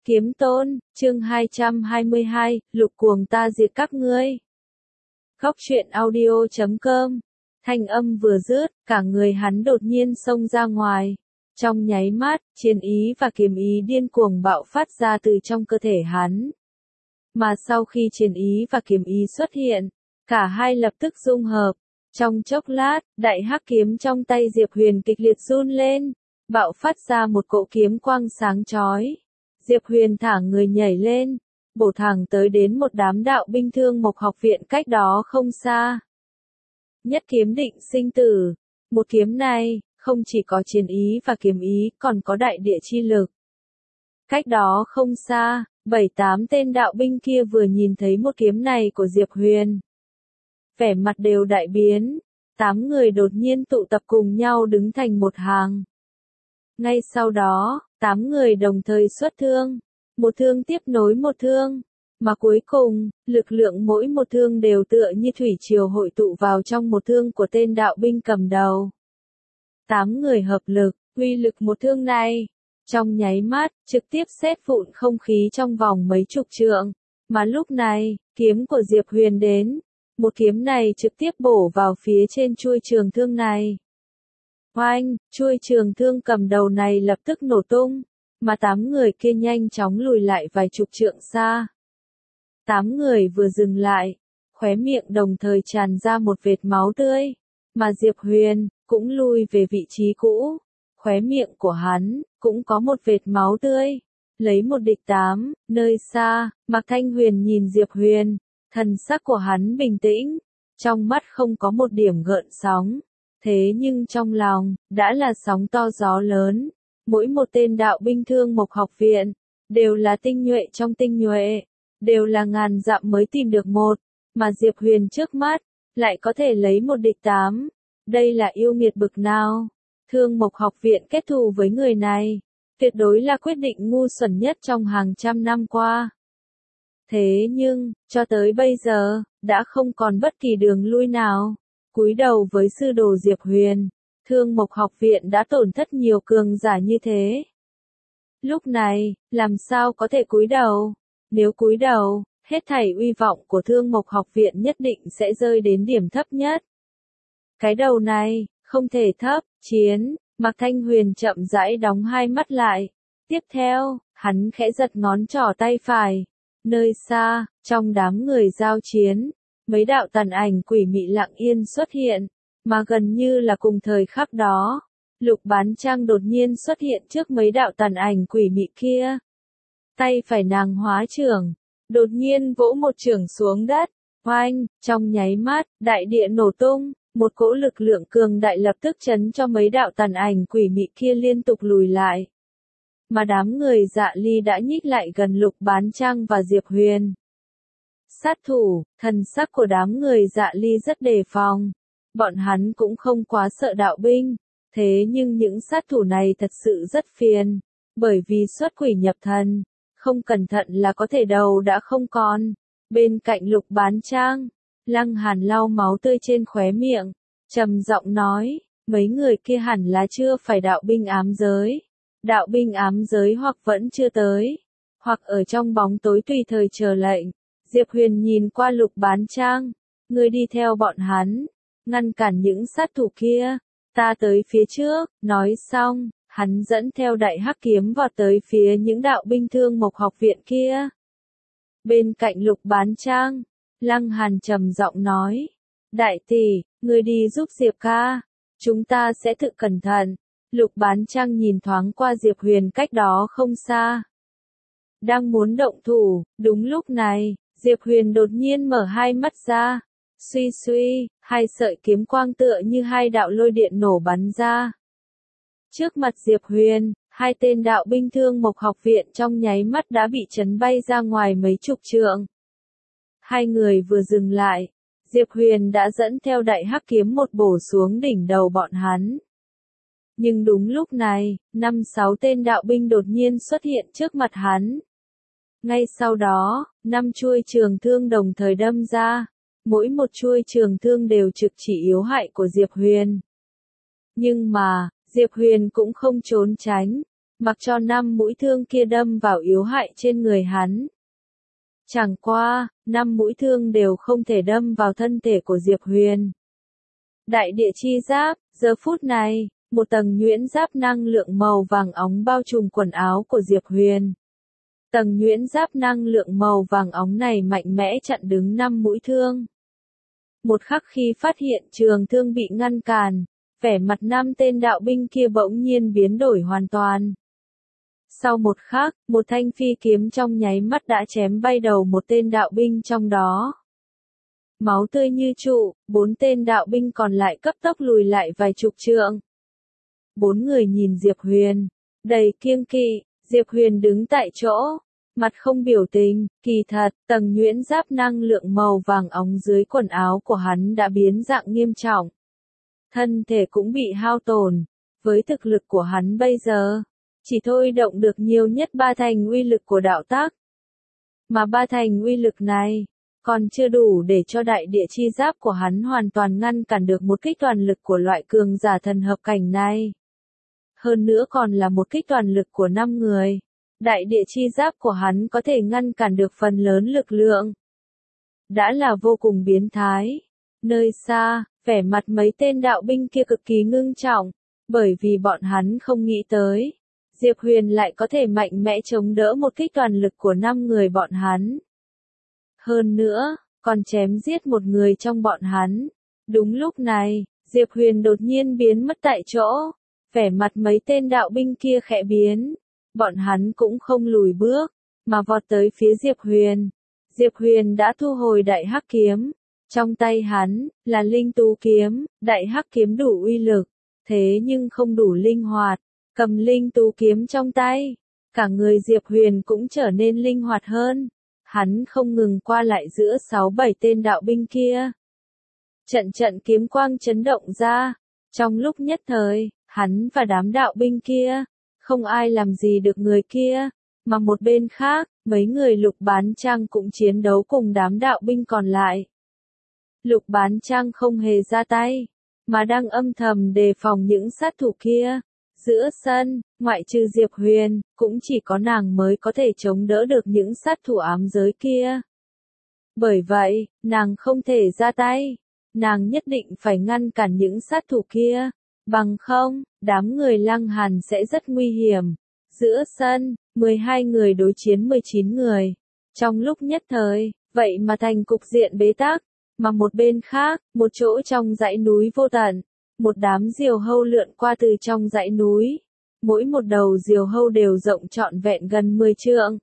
Kiếm Tôn, chương 222, Lục Cuồng ta diệt các ngươi. Góc truyện audio.com. Thanh âm vừa dứt, cả người hắn đột nhiên xông ra ngoài. Trong nháy mắt, chiến ý và kiếm ý điên cuồng bạo phát ra từ trong cơ thể hắn. Mà sau khi chiến ý và kiếm ý xuất hiện, cả hai lập tức dung hợp. Trong chốc lát, đại hắc kiếm trong tay Diệp Huyền kịch liệt run lên, bạo phát ra một cỗ kiếm quang sáng chói. Diệp Huyền thả người nhảy lên, bổ thẳng tới đến một đám đạo binh Thương Mộc học viện cách đó không xa. Nhất kiếm định sinh tử, một kiếm này, không chỉ có chiến ý và kiếm ý, còn có đại địa chi lực. Cách đó không xa, 7-8 tên đạo binh kia vừa nhìn thấy một kiếm này của Diệp Huyền. Vẻ mặt đều đại biến, 8 người đột nhiên tụ tập cùng nhau đứng thành một hàng. Ngay sau đó, 8 người đồng thời xuất thương, một thương tiếp nối một thương, mà cuối cùng, lực lượng mỗi một thương đều tựa như thủy triều hội tụ vào trong một thương của tên đạo binh cầm đầu. 8 người hợp lực, uy lực một thương này, trong nháy mắt, trực tiếp xếp vụn không khí trong vòng mấy chục trượng, mà lúc này, kiếm của Diệp Huyền đến, một kiếm này trực tiếp bổ vào phía trên chuôi trường thương này. Oanh, chuôi trường thương cầm đầu này lập tức nổ tung, mà 8 người kia nhanh chóng lùi lại vài chục trượng xa. 8 người vừa dừng lại, khóe miệng đồng thời tràn ra một vệt máu tươi, mà Diệp Huyền cũng lui về vị trí cũ, khóe miệng của hắn cũng có một vệt máu tươi. Lấy một địch 8, nơi xa, Mạc Thanh Huyền nhìn Diệp Huyền, thần sắc của hắn bình tĩnh, trong mắt không có một điểm gợn sóng. Thế nhưng trong lòng, đã là sóng to gió lớn. Mỗi một tên đạo binh Thương Mộc học viện, đều là tinh nhuệ trong tinh nhuệ, đều là ngàn dặm mới tìm được một, mà Diệp Huyền trước mắt, lại có thể lấy một địch 8. Đây là yêu nghiệt bực nào? Thương Mộc học viện kết thù với người này, tuyệt đối là quyết định ngu xuẩn nhất trong hàng trăm năm qua. Thế nhưng, cho tới bây giờ, đã không còn bất kỳ đường lui nào. Cúi đầu với sư đồ Diệp Huyền, Thương Mộc học viện đã tổn thất nhiều cường giả như thế. Lúc này, làm sao có thể cúi đầu? Nếu cúi đầu, hết thảy uy vọng của Thương Mộc học viện nhất định sẽ rơi đến điểm thấp nhất. Cái đầu này, không thể thấp, chiến, Mạc Thanh Huyền chậm rãi đóng hai mắt lại. Tiếp theo, hắn khẽ giật ngón trỏ tay phải. Nơi xa, trong đám người giao chiến, mấy đạo tàn ảnh quỷ mị lặng yên xuất hiện, mà gần như là cùng thời khắc đó, Lục Bán Trang đột nhiên xuất hiện trước mấy đạo tàn ảnh quỷ mị kia. Tay phải nàng hóa trưởng, đột nhiên vỗ một chưởng xuống đất, oanh, trong nháy mắt, đại địa nổ tung, một cỗ lực lượng cường đại lập tức chấn cho mấy đạo tàn ảnh quỷ mị kia liên tục lùi lại. Mà đám người Dạ Ly đã nhích lại gần Lục Bán Trang và Diệp Huyền. Sát thủ, thần sắc của đám người Dạ Ly rất đề phòng. Bọn hắn cũng không quá sợ đạo binh, thế nhưng những sát thủ này thật sự rất phiền, bởi vì xuất quỷ nhập thần, không cẩn thận là có thể đầu đã không còn. Bên cạnh Lục Bán Trang, Lăng Hàn lau máu tươi trên khóe miệng, trầm giọng nói, mấy người kia hẳn là chưa phải đạo binh ám giới. Đạo binh ám giới hoặc vẫn chưa tới, hoặc ở trong bóng tối tùy thời chờ lệnh. Diệp Huyền nhìn qua Lục Bán Trang, ngươi đi theo bọn hắn, ngăn cản những sát thủ kia, ta tới phía trước. Nói xong, hắn dẫn theo đại hắc kiếm vọt tới phía những đạo binh Thương Mộc học viện kia. Bên cạnh Lục Bán Trang, Lăng Hàn trầm giọng nói, đại tỷ, ngươi đi giúp Diệp ca, chúng ta sẽ tự cẩn thận. Lục Bán Trang nhìn thoáng qua Diệp Huyền cách đó không xa. Đang muốn động thủ, đúng lúc này, Diệp Huyền đột nhiên mở hai mắt ra. Suy suy, hai sợi kiếm quang tựa như hai đạo lôi điện nổ bắn ra. Trước mặt Diệp Huyền, hai tên đạo binh Thương Mộc học viện trong nháy mắt đã bị chấn bay ra ngoài mấy chục trượng. Hai người vừa dừng lại, Diệp Huyền đã dẫn theo đại hắc kiếm một bổ xuống đỉnh đầu bọn hắn. Nhưng đúng lúc này, 5-6 tên đạo binh đột nhiên xuất hiện trước mặt hắn. Ngay sau đó, 5 chuôi trường thương đồng thời đâm ra, mỗi một chuôi trường thương đều trực chỉ yếu hại của Diệp Huyền. Nhưng mà, Diệp Huyền cũng không trốn tránh, mặc cho 5 mũi thương kia đâm vào yếu hại trên người hắn. Chẳng qua, 5 mũi thương đều không thể đâm vào thân thể của Diệp Huyền. Đại địa chi giáp, giờ phút này, một tầng nhuyễn giáp năng lượng màu vàng óng bao trùm quần áo của Diệp Huyền. Tầng nhuyễn giáp năng lượng màu vàng óng này mạnh mẽ chặn đứng 5 mũi thương. Một khắc khi phát hiện trường thương bị ngăn cản, vẻ mặt 5 tên đạo binh kia bỗng nhiên biến đổi hoàn toàn. Sau một khắc, một thanh phi kiếm trong nháy mắt đã chém bay đầu một tên đạo binh trong đó. Máu tươi như trụ, 4 tên đạo binh còn lại cấp tốc lùi lại vài chục trượng. 4 người nhìn Diệp Huyền, đầy kiêng kỵ. Diệp Huyền đứng tại chỗ, mặt không biểu tình, kỳ thật, tầng nhuyễn giáp năng lượng màu vàng óng dưới quần áo của hắn đã biến dạng nghiêm trọng. Thân thể cũng bị hao tổn, với thực lực của hắn bây giờ, chỉ thôi động được nhiều nhất 3 thành uy lực của đạo tác. Mà 3 thành uy lực này, còn chưa đủ để cho đại địa chi giáp của hắn hoàn toàn ngăn cản được một kích toàn lực của loại cường giả thần hợp cảnh này. Hơn nữa còn là một kích toàn lực của 5 người. Đại địa chi giáp của hắn có thể ngăn cản được phần lớn lực lượng. Đã là vô cùng biến thái. Nơi xa, vẻ mặt mấy tên đạo binh kia cực kỳ ngưng trọng, bởi vì bọn hắn không nghĩ tới. Diệp Huyền lại có thể mạnh mẽ chống đỡ một kích toàn lực của 5 người bọn hắn. Hơn nữa, còn chém giết một người trong bọn hắn. Đúng lúc này, Diệp Huyền đột nhiên biến mất tại chỗ. Vẻ mặt mấy tên đạo binh kia khẽ biến. Bọn hắn cũng không lùi bước, mà vọt tới phía Diệp Huyền. Diệp Huyền đã thu hồi đại hắc kiếm. Trong tay hắn, là linh tú kiếm, đại hắc kiếm đủ uy lực, thế nhưng không đủ linh hoạt. Cầm linh tú kiếm trong tay, cả người Diệp Huyền cũng trở nên linh hoạt hơn. Hắn không ngừng qua lại giữa 6-7 tên đạo binh kia. Trận trận kiếm quang chấn động ra. Trong lúc nhất thời, hắn và đám đạo binh kia, không ai làm gì được người kia. Mà một bên khác, mấy người Lục Bán Trang cũng chiến đấu cùng đám đạo binh còn lại. Lục Bán Trang không hề ra tay, mà đang âm thầm đề phòng những sát thủ kia. Giữa sân, ngoại trừ Diệp Huyền, cũng chỉ có nàng mới có thể chống đỡ được những sát thủ ám giới kia. Bởi vậy, nàng không thể ra tay. Nàng nhất định phải ngăn cản những sát thủ kia. Bằng không, đám người Lăng Hàn sẽ rất nguy hiểm. Giữa sân, 12 người đối chiến 19 người. Trong lúc nhất thời, vậy mà thành cục diện bế tắc. Mà một bên khác, một chỗ trong dãy núi vô tận. Một đám diều hâu lượn qua từ trong dãy núi. Mỗi một đầu diều hâu đều rộng trọn vẹn gần 10 trượng.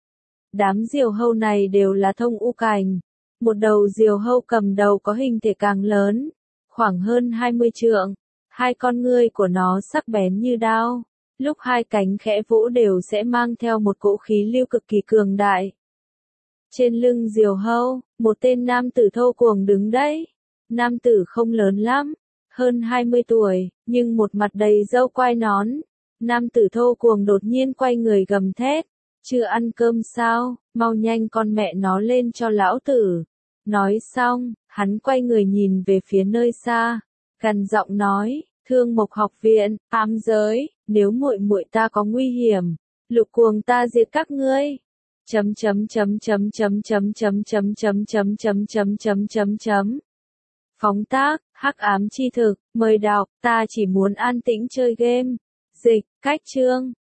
Đám diều hâu này đều là thông u cành. Một đầu diều hâu cầm đầu có hình thể càng lớn, khoảng hơn 20 trượng. Hai con ngươi của nó sắc bén như đao. Lúc hai cánh khẽ vỗ đều sẽ mang theo một cỗ khí lưu cực kỳ cường đại. Trên lưng diều hâu, một tên nam tử thô cuồng đứng đấy. Nam tử không lớn lắm, hơn 20 tuổi, nhưng một mặt đầy râu quai nón. Nam tử thô cuồng đột nhiên quay người gầm thét. Chưa ăn cơm sao, mau nhanh con mẹ nó lên cho lão tử. Nói xong, hắn quay người nhìn về phía nơi xa, gằn giọng nói, Thương Mộc học viện, ám giới, nếu muội muội ta có nguy hiểm, Lục Cuồng ta diệt các ngươi. Phóng tác, hắc ám chi thực, mời đọc, ta chỉ muốn an tĩnh chơi game. Dịch, cách chương.